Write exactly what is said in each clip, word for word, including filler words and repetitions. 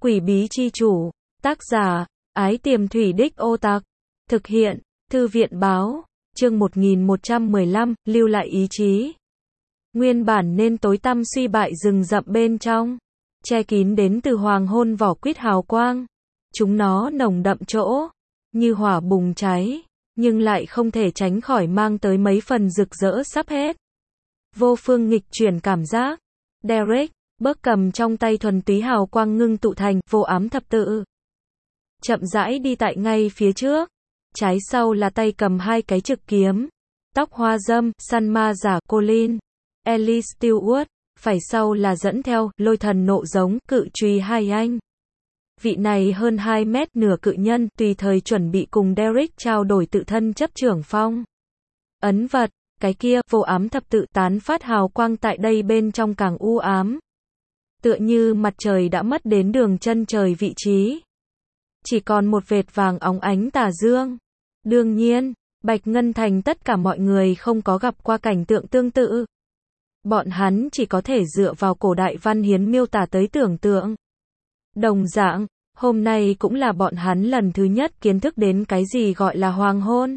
Quỷ bí chi chủ, tác giả, Ái Tiềm Thủy Đích Ô Tạc, thực hiện, Thư viện báo, chương một nghìn một trăm mười lăm, lưu lại ý chí. Nguyên bản nên tối tăm suy bại rừng rậm bên trong, che kín đến từ hoàng hôn vỏ quýt hào quang. Chúng nó nồng đậm chỗ, như hỏa bùng cháy, nhưng lại không thể tránh khỏi mang tới mấy phần rực rỡ sắp hết. Vô phương nghịch chuyển cảm giác. Derek, bấc cầm trong tay thuần túy hào quang ngưng tụ thành vô ám thập tự. Chậm rãi đi tại ngay phía trước. Trái sau là tay cầm hai cái trực kiếm. Tóc hoa dâm, săn ma giả Colin, Ellie Stewart. Phải sau là dẫn theo lôi thần nộ giống cự truy hai anh. Vị này hơn hai mét nửa cự nhân tùy thời chuẩn bị cùng Derek trao đổi tự thân chấp trưởng phong. Ấn vật, cái kia vô ám thập tự tán phát hào quang tại đây bên trong càng u ám. Tựa như mặt trời đã mất đến đường chân trời vị trí. Chỉ còn một vệt vàng óng ánh tà dương. Đương nhiên, Bạch Ngân Thành tất cả mọi người không có gặp qua cảnh tượng tương tự. Bọn hắn chỉ có thể dựa vào cổ đại văn hiến miêu tả tới tưởng tượng. Đồng dạng, hôm nay cũng là bọn hắn lần thứ nhất kiến thức đến cái gì gọi là hoàng hôn.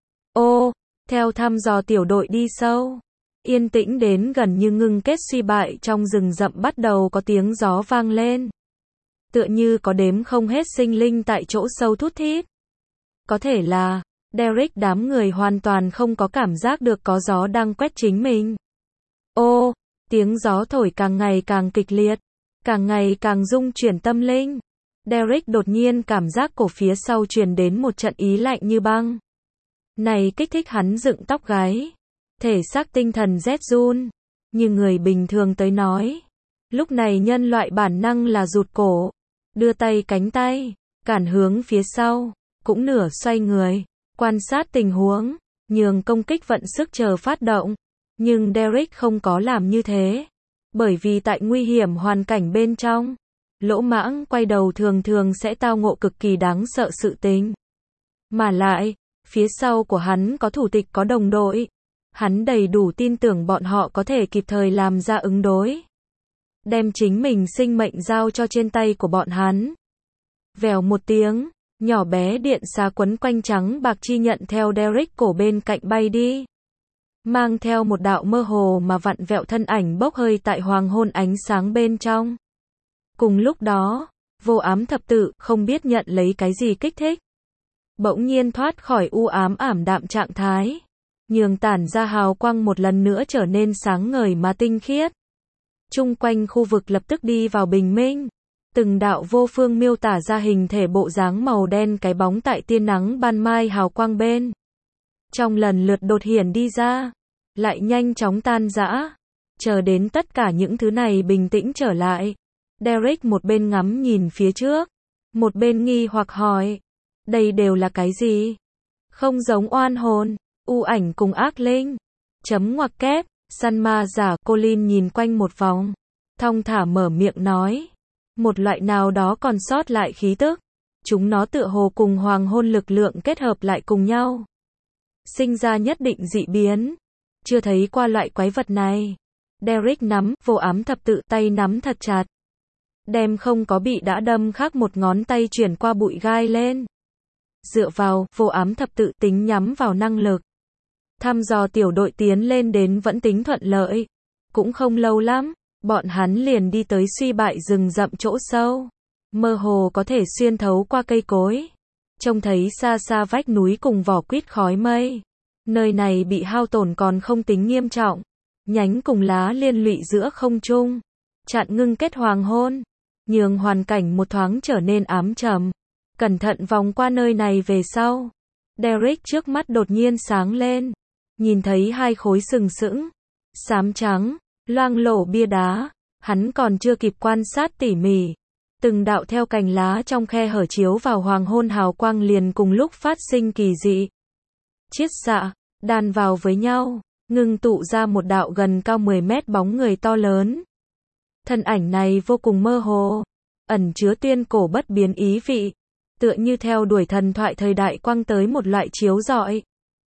Ô, theo thăm dò tiểu đội đi sâu, yên tĩnh đến gần như ngưng kết suy bại trong rừng rậm bắt đầu có tiếng gió vang lên. Tựa như có đếm không hết sinh linh tại chỗ sâu thút thít. Có thể là, Derek đám người hoàn toàn không có cảm giác được có gió đang quét chính mình. Ô, tiếng gió thổi càng ngày càng kịch liệt, càng ngày càng rung chuyển tâm linh. Derek đột nhiên cảm giác cổ phía sau truyền đến một trận ý lạnh như băng. Này kích thích hắn dựng tóc gáy. Thể xác tinh thần rét run. Như người bình thường tới nói. Lúc này nhân loại bản năng là rụt cổ. Đưa tay cánh tay. Cản hướng phía sau. Cũng nửa xoay người. Quan sát tình huống. Nhường công kích vận sức chờ phát động. Nhưng Derek không có làm như thế. Bởi vì tại nguy hiểm hoàn cảnh bên trong. Lỗ mãng quay đầu thường thường sẽ tao ngộ cực kỳ đáng sợ sự tình. Mà lại, phía sau của hắn có thủ tịch có đồng đội. Hắn đầy đủ tin tưởng bọn họ có thể kịp thời làm ra ứng đối. Đem chính mình sinh mệnh giao cho trên tay của bọn hắn. Vèo một tiếng, nhỏ bé điện xà quấn quanh trắng bạc chi nhận theo Derek cổ bên cạnh bay đi. Mang theo một đạo mơ hồ mà vặn vẹo thân ảnh bốc hơi tại hoàng hôn ánh sáng bên trong. Cùng lúc đó, vô ám thập tự không biết nhận lấy cái gì kích thích. Bỗng nhiên thoát khỏi u ám ảm đạm trạng thái. Nhường tản ra hào quang một lần nữa trở nên sáng ngời mà tinh khiết. Chung quanh khu vực lập tức đi vào bình minh. Từng đạo vô phương miêu tả ra hình thể bộ dáng màu đen cái bóng tại tia nắng ban mai hào quang bên. Trong lần lượt đột hiển đi ra. Lại nhanh chóng tan rã. Chờ đến tất cả những thứ này bình tĩnh trở lại. Derek một bên ngắm nhìn phía trước. Một bên nghi hoặc hỏi. Đây đều là cái gì? Không giống oan hồn, u ảnh cùng ác linh. Chấm ngoặc kép, săn ma giả Colin nhìn quanh một vòng. Thong thả mở miệng nói. Một loại nào đó còn sót lại khí tức. Chúng nó tựa hồ cùng hoàng hôn lực lượng kết hợp lại cùng nhau. Sinh ra nhất định dị biến. Chưa thấy qua loại quái vật này. Derek nắm vô ám thập tự tay nắm thật chặt. Đem không có bị đã đâm khác một ngón tay chuyển qua bụi gai lên. Dựa vào vô ám thập tự tính nhắm vào năng lực. Thăm dò tiểu đội tiến lên đến vẫn tính thuận lợi. Cũng không lâu lắm, bọn hắn liền đi tới suy bại rừng rậm chỗ sâu. Mơ hồ có thể xuyên thấu qua cây cối. Trông thấy xa xa vách núi cùng vỏ quýt khói mây. Nơi này bị hao tổn còn không tính nghiêm trọng. Nhánh cùng lá liên lụy giữa không trung. Chặn ngưng kết hoàng hôn. Nhường hoàn cảnh một thoáng trở nên ám trầm. Cẩn thận vòng qua nơi này về sau. Derek trước mắt đột nhiên sáng lên. Nhìn thấy hai khối sừng sững. Xám trắng, loang lổ bia đá. Hắn còn chưa kịp quan sát tỉ mỉ. Từng đạo theo cành lá trong khe hở chiếu vào hoàng hôn hào quang liền cùng lúc phát sinh kỳ dị. Chiết xạ, đan vào với nhau. Ngưng tụ ra một đạo gần cao mười mét bóng người to lớn. Thân ảnh này vô cùng mơ hồ. Ẩn chứa tuyên cổ bất biến ý vị. Tựa như theo đuổi thần thoại thời đại quang tới một loại chiếu rọi.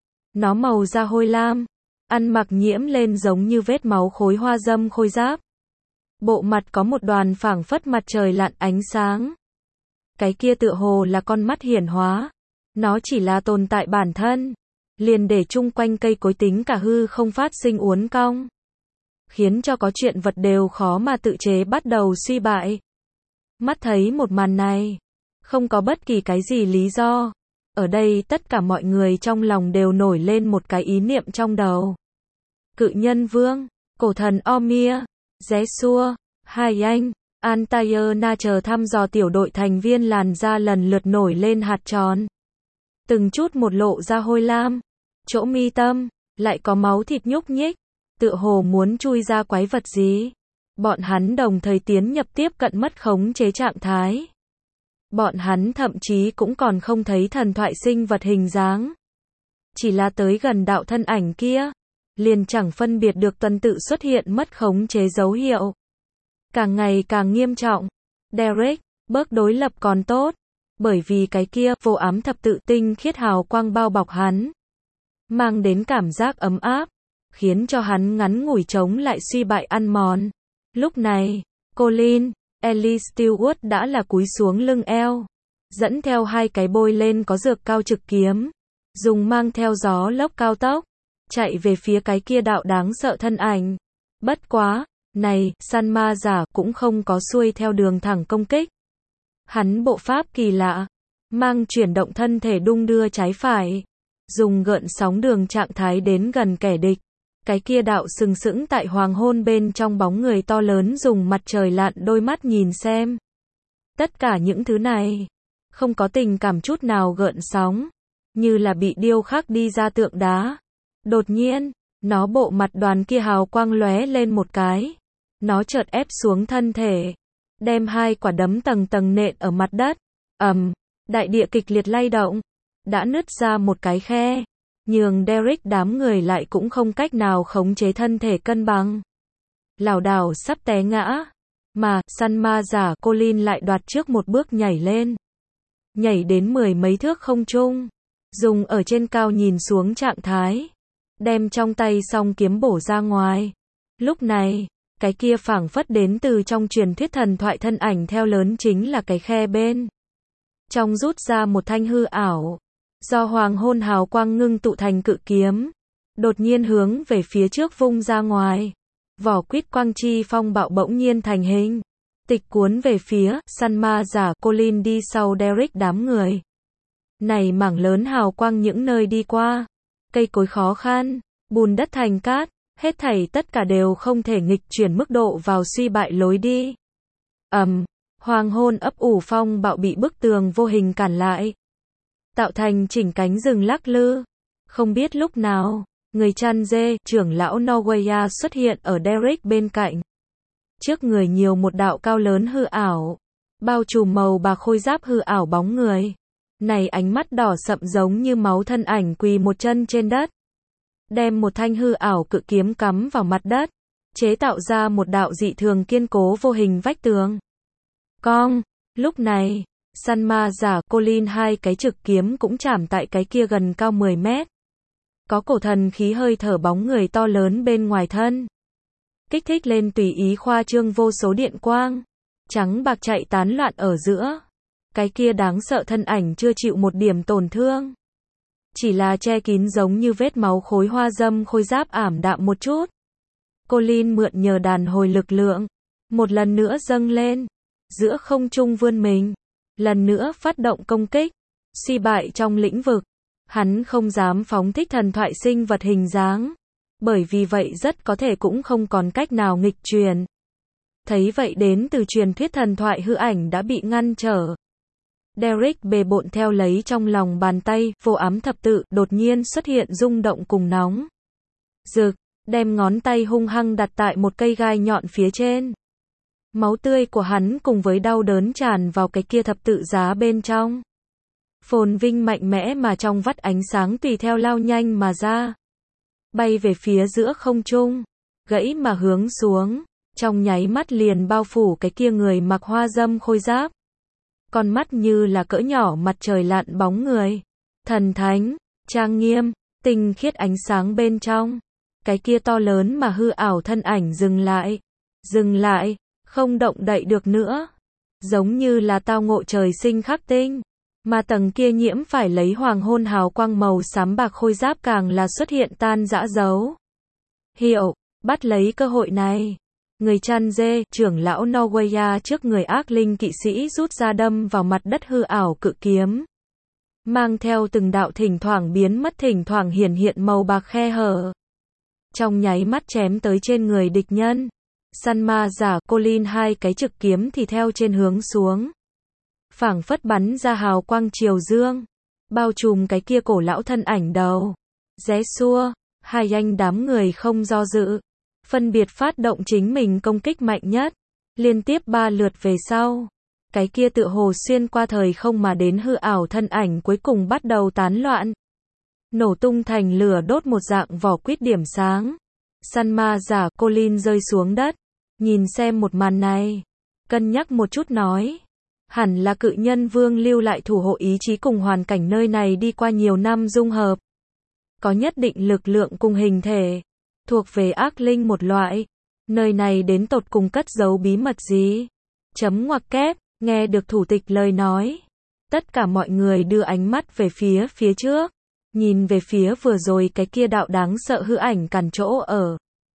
Nó màu da hôi lam. Ăn mặc nhiễm lên giống như vết máu khối hoa dâm khôi giáp. Bộ mặt có một đoàn phảng phất mặt trời lặn ánh sáng. Cái kia tựa hồ là con mắt hiển hóa. Nó chỉ là tồn tại bản thân. Liền để chung quanh cây cối tính cả hư không phát sinh uốn cong. Khiến cho có chuyện vật đều khó mà tự chế bắt đầu suy bại. Mắt thấy một màn này. Không có bất kỳ cái gì lý do. Ở đây tất cả mọi người trong lòng đều nổi lên một cái ý niệm trong đầu. Cự nhân vương, cổ thần Omir, Jesua, Hai Anh, Altair Na chờ thăm dò tiểu đội thành viên làn da lần lượt nổi lên hạt tròn. Từng chút một lộ ra hôi lam. Chỗ mi tâm, lại có máu thịt nhúc nhích. Tựa hồ muốn chui ra quái vật gì. Bọn hắn đồng thời tiến nhập tiếp cận mất khống chế trạng thái. Bọn hắn thậm chí cũng còn không thấy thần thoại sinh vật hình dáng. Chỉ là tới gần đạo thân ảnh kia. Liền chẳng phân biệt được tuần tự xuất hiện mất khống chế dấu hiệu. Càng ngày càng nghiêm trọng. Derek, bớt đối lập còn tốt. Bởi vì cái kia vô ám thập tự tinh khiết hào quang bao bọc hắn. Mang đến cảm giác ấm áp. Khiến cho hắn ngắn ngủi chống lại suy bại ăn mòn. Lúc này, Colin, Ellie Stewart đã là cúi xuống lưng eo. Dẫn theo hai cái bôi lên có dược cao trực kiếm. Dùng mang theo gió lốc cao tốc. Chạy về phía cái kia đạo đáng sợ thân ảnh. Bất quá, này, săn ma giả cũng không có xuôi theo đường thẳng công kích. Hắn bộ pháp kỳ lạ. Mang chuyển động thân thể đung đưa trái phải. Dùng gợn sóng đường trạng thái đến gần kẻ địch. Cái kia đạo sừng sững tại hoàng hôn bên trong bóng người to lớn dùng mặt trời lặn đôi mắt nhìn xem. Tất cả những thứ này, không có tình cảm chút nào gợn sóng, như là bị điêu khắc đi ra tượng đá. Đột nhiên, nó bộ mặt đoàn kia hào quang lóe lên một cái. Nó chợt ép xuống thân thể, đem hai quả đấm tầng tầng nện ở mặt đất. Ầm, um, đại địa kịch liệt lay động, đã nứt ra một cái khe. Nhường Derek đám người lại cũng không cách nào khống chế thân thể cân bằng. Lảo đảo sắp té ngã. Mà, săn ma giả Colin lại đoạt trước một bước nhảy lên. Nhảy đến mười mấy thước không trung. Dùng ở trên cao nhìn xuống trạng thái. Đem trong tay song kiếm bổ ra ngoài. Lúc này, cái kia phảng phất đến từ trong truyền thuyết thần thoại thân ảnh theo lớn chính là cái khe bên. Trong rút ra một thanh hư ảo. Do hoàng hôn hào quang ngưng tụ thành cự kiếm. Đột nhiên hướng về phía trước vung ra ngoài. Vỏ quýt quang chi phong bạo bỗng nhiên thành hình. Tịch cuốn về phía, săn ma giả Colin đi sau Derek đám người. Này mảng lớn hào quang những nơi đi qua. Cây cối khó khăn, bùn đất thành cát, hết thảy tất cả đều không thể nghịch chuyển mức độ vào suy bại lối đi. Ầm, um, hoàng hôn ấp ủ phong bạo bị bức tường vô hình cản lại. Tạo thành chỉnh cánh rừng lắc lư. Không biết lúc nào, người chăn dê, trưởng lão Norwaya xuất hiện ở Derek bên cạnh. Trước người nhiều một đạo cao lớn hư ảo. Bao trùm màu bạc khôi giáp hư ảo bóng người. Này ánh mắt đỏ sậm giống như máu thân ảnh quỳ một chân trên đất. Đem một thanh hư ảo cự kiếm cắm vào mặt đất. Chế tạo ra một đạo dị thường kiên cố vô hình vách tường. Cong, lúc này, săn ma giả Colin hai cái trực kiếm cũng chạm tại cái kia gần cao mười mét. Có cổ thần khí hơi thở bóng người to lớn bên ngoài thân. Kích thích lên tùy ý khoa trương vô số điện quang. Trắng bạc chạy tán loạn ở giữa. Cái kia đáng sợ thân ảnh chưa chịu một điểm tổn thương. Chỉ là che kín giống như vết máu khối hoa dâm khôi giáp ảm đạm một chút. Colin mượn nhờ đàn hồi lực lượng. Một lần nữa dâng lên. Giữa không trung vươn mình. Lần nữa phát động công kích. Suy bại trong lĩnh vực. Hắn không dám phóng thích thần thoại sinh vật hình dáng. Bởi vì vậy rất có thể cũng không còn cách nào nghịch truyền. Thấy vậy đến từ truyền thuyết thần thoại hư ảnh đã bị ngăn trở. Derek bề bộn theo lấy trong lòng bàn tay, vô ám thập tự, đột nhiên xuất hiện rung động cùng nóng. Rực, đem ngón tay hung hăng đặt tại một cây gai nhọn phía trên. Máu tươi của hắn cùng với đau đớn tràn vào cái kia thập tự giá bên trong. Phồn vinh mạnh mẽ mà trong vắt ánh sáng tùy theo lao nhanh mà ra. Bay về phía giữa không trung. Gãy mà hướng xuống. Trong nháy mắt liền bao phủ cái kia người mặc hoa dâm khôi giáp. Con mắt như là cỡ nhỏ mặt trời lặn bóng người. Thần thánh, trang nghiêm, tinh khiết ánh sáng bên trong. Cái kia to lớn mà hư ảo thân ảnh dừng lại. Dừng lại, không động đậy được nữa. Giống như là tao ngộ trời sinh khắc tinh. Mà tầng kia nhiễm phải lấy hoàng hôn hào quang màu xám bạc khôi giáp càng là xuất hiện tan rã dấu hiệu, bắt lấy cơ hội này. Người chăn dê, trưởng lão Norweya trước người ác linh kỵ sĩ rút ra đâm vào mặt đất hư ảo cự kiếm. Mang theo từng đạo thỉnh thoảng biến mất thỉnh thoảng hiển hiện màu bạc khe hở. Trong nháy mắt chém tới trên người địch nhân. Săn ma giả Colin hai cái trực kiếm thì theo trên hướng xuống. Phảng phất bắn ra hào quang chiều dương. Bao trùm cái kia cổ lão thân ảnh đầu. Ré xua, hai anh đám người không do dự. Phân biệt phát động chính mình công kích mạnh nhất. Liên tiếp ba lượt về sau. Cái kia tựa hồ xuyên qua thời không mà đến hư ảo thân ảnh cuối cùng bắt đầu tán loạn. Nổ tung thành lửa đốt một dạng vỏ quýt điểm sáng. Săn ma giả Colin rơi xuống đất. Nhìn xem một màn này. Cân nhắc một chút nói. Hẳn là cự nhân vương lưu lại thủ hộ ý chí cùng hoàn cảnh nơi này đi qua nhiều năm dung hợp. Có nhất định lực lượng cùng hình thể. Thuộc về ác linh một loại. Nơi này đến tột cùng cất giấu bí mật gì? Chấm ngoặc kép, nghe được thủ tịch lời nói. Tất cả mọi người đưa ánh mắt về phía phía trước. Nhìn về phía vừa rồi cái kia đạo đáng sợ hư ảnh cản chỗ ở.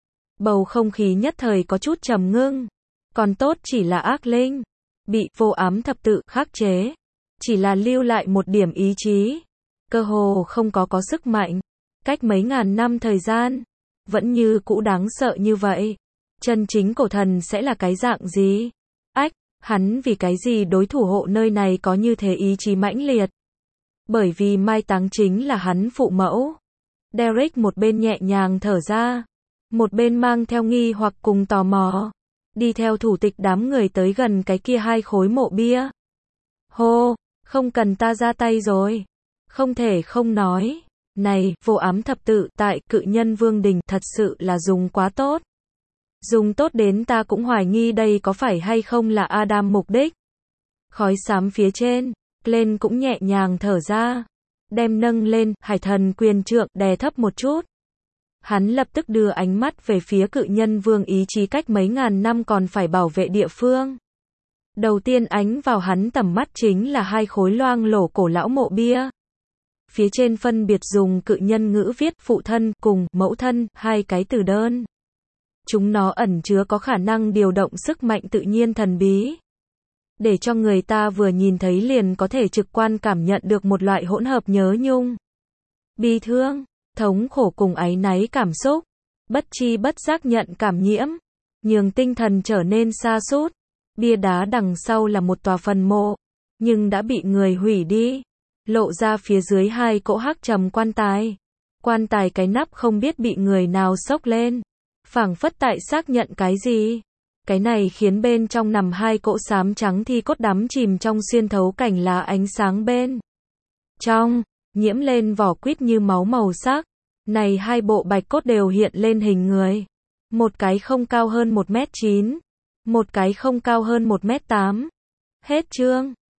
Bầu không khí nhất thời có chút trầm ngưng. Còn tốt chỉ là ác linh. Bị vô ám thập tự khắc chế. Chỉ là lưu lại một điểm ý chí. Cơ hồ không có có sức mạnh. Cách mấy ngàn năm thời gian. Vẫn như cũ đáng sợ như vậy. Chân chính cổ thần sẽ là cái dạng gì? Ách, hắn vì cái gì đối thủ hộ nơi này có như thế ý chí mãnh liệt? Bởi vì mai táng chính là hắn phụ mẫu. Derek một bên nhẹ nhàng thở ra. Một bên mang theo nghi hoặc cùng tò mò. Đi theo thủ tịch đám người tới gần cái kia hai khối mộ bia. Hô, không cần ta ra tay rồi. Không thể không nói. Này, vô ám thập tự tại cự nhân vương đình thật sự là dùng quá tốt. Dùng tốt đến ta cũng hoài nghi đây có phải hay không là Adam mục đích. Khói xám phía trên, lên cũng nhẹ nhàng thở ra. Đem nâng lên, hải thần quyền trượng đè thấp một chút. Hắn lập tức đưa ánh mắt về phía cự nhân vương ý chí cách mấy ngàn năm còn phải bảo vệ địa phương. Đầu tiên ánh vào hắn tầm mắt chính là hai khối loang lổ cổ lão mộ bia. Phía trên phân biệt dùng cự nhân ngữ viết phụ thân cùng mẫu thân, hai cái từ đơn. Chúng nó ẩn chứa có khả năng điều động sức mạnh tự nhiên thần bí. Để cho người ta vừa nhìn thấy liền có thể trực quan cảm nhận được một loại hỗn hợp nhớ nhung. Bi thương, thống khổ cùng áy náy cảm xúc. Bất chi bất giác nhận cảm nhiễm. Nhường tinh thần trở nên sa sút. Bia đá đằng sau là một tòa phần mộ. Nhưng đã bị người hủy đi. Lộ ra phía dưới hai cỗ hắc trầm quan tài. Quan tài cái nắp không biết bị người nào xốc lên. Phảng phất tại xác nhận cái gì. Cái này khiến bên trong nằm hai cỗ xám trắng thi cốt đắm chìm trong xuyên thấu cảnh lá ánh sáng bên trong, nhiễm lên vỏ quýt như máu màu sắc. Này hai bộ bạch cốt đều hiện lên hình người. Một cái không cao hơn một mét chín. Một cái không cao hơn một mét tám. Hết chương.